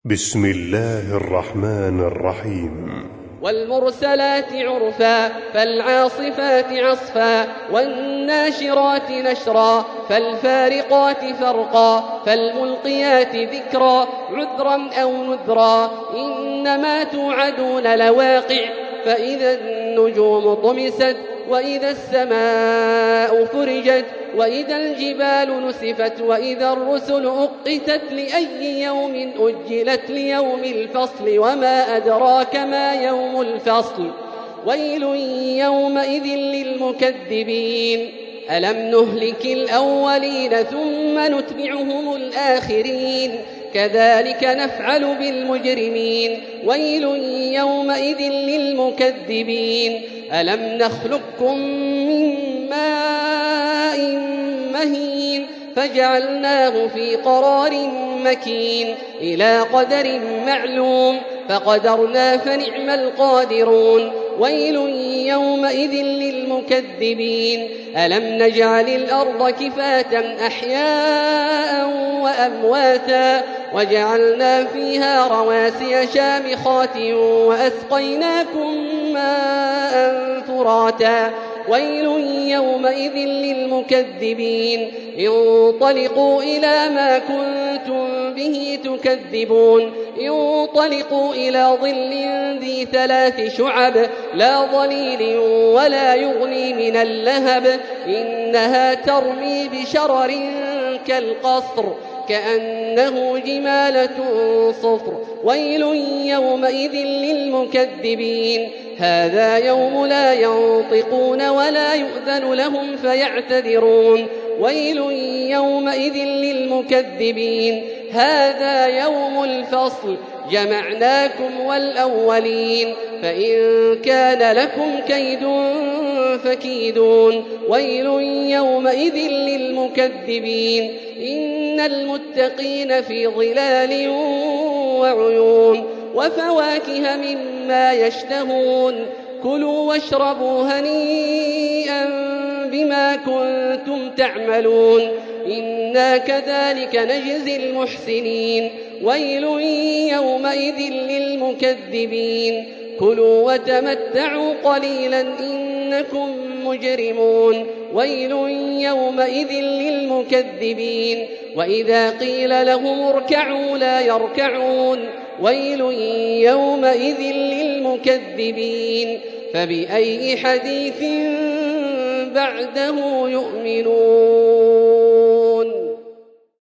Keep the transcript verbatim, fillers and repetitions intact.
بسم الله الرحمن الرحيم. والمرسلات عرفا فالعاصفات عصفا والناشرات نشرا فالفارقات فرقا فالملقيات ذكرا عذرا أو نذرا إنما توعدون لواقع فإذا النجوم طمست وإذا السماء فرجت وإذا الجبال نسفت وإذا الرسل أقتت لأي يوم أجلت ليوم الفصل وما أدراك ما يوم الفصل ويل يومئذ للمكذبين ألم نهلك الأولين ثم نتبعهم الآخرين كذلك نفعل بالمجرمين ويل يومئذ للمكذبين ألم نخلقكم من ماء مهين فجعلناه في قرار مكين إلى قدر معلوم فقدرنا فنعم القادرون ويل يومئذ للمكذبين ألم نجعل الأرض كفاة أحياء وأمواتا وجعلنا فيها رواسي شامخات وأسقيناكم ماء فراتا ويل يومئذ للمكذبين انطلقوا إلى ما كنتم به تكذبون انطلقوا إلى ظل ذي ثلاث شعب لا ظليل ولا يغني من اللهب إنها ترمي بشرر كالقصر كأنه جمالة صفر ويل يومئذ للمكذبين هذا يوم لا ينطقون ولا يؤذن لهم فيعتذرون ويل يومئذ للمكذبين هذا يوم الفصل جمعناكم والأولين فإن كان لكم كيد فكيدون ويل يومئذ للمكذبين إن المتقين في ظلال وعيون وفواكه مما يشتهون كلوا واشربوا هنيئا بما كنتم تعملون إنا كذلك نجزي المحسنين ويل يومئذ للمكذبين كلوا وتمتعوا قليلا إنكم مجرمون ويل يومئذ للمكذبين وإذا قيل لهم اركعوا لا يركعون ويل يومئذ للمكذبين فبأي حديث بعده يؤمنون.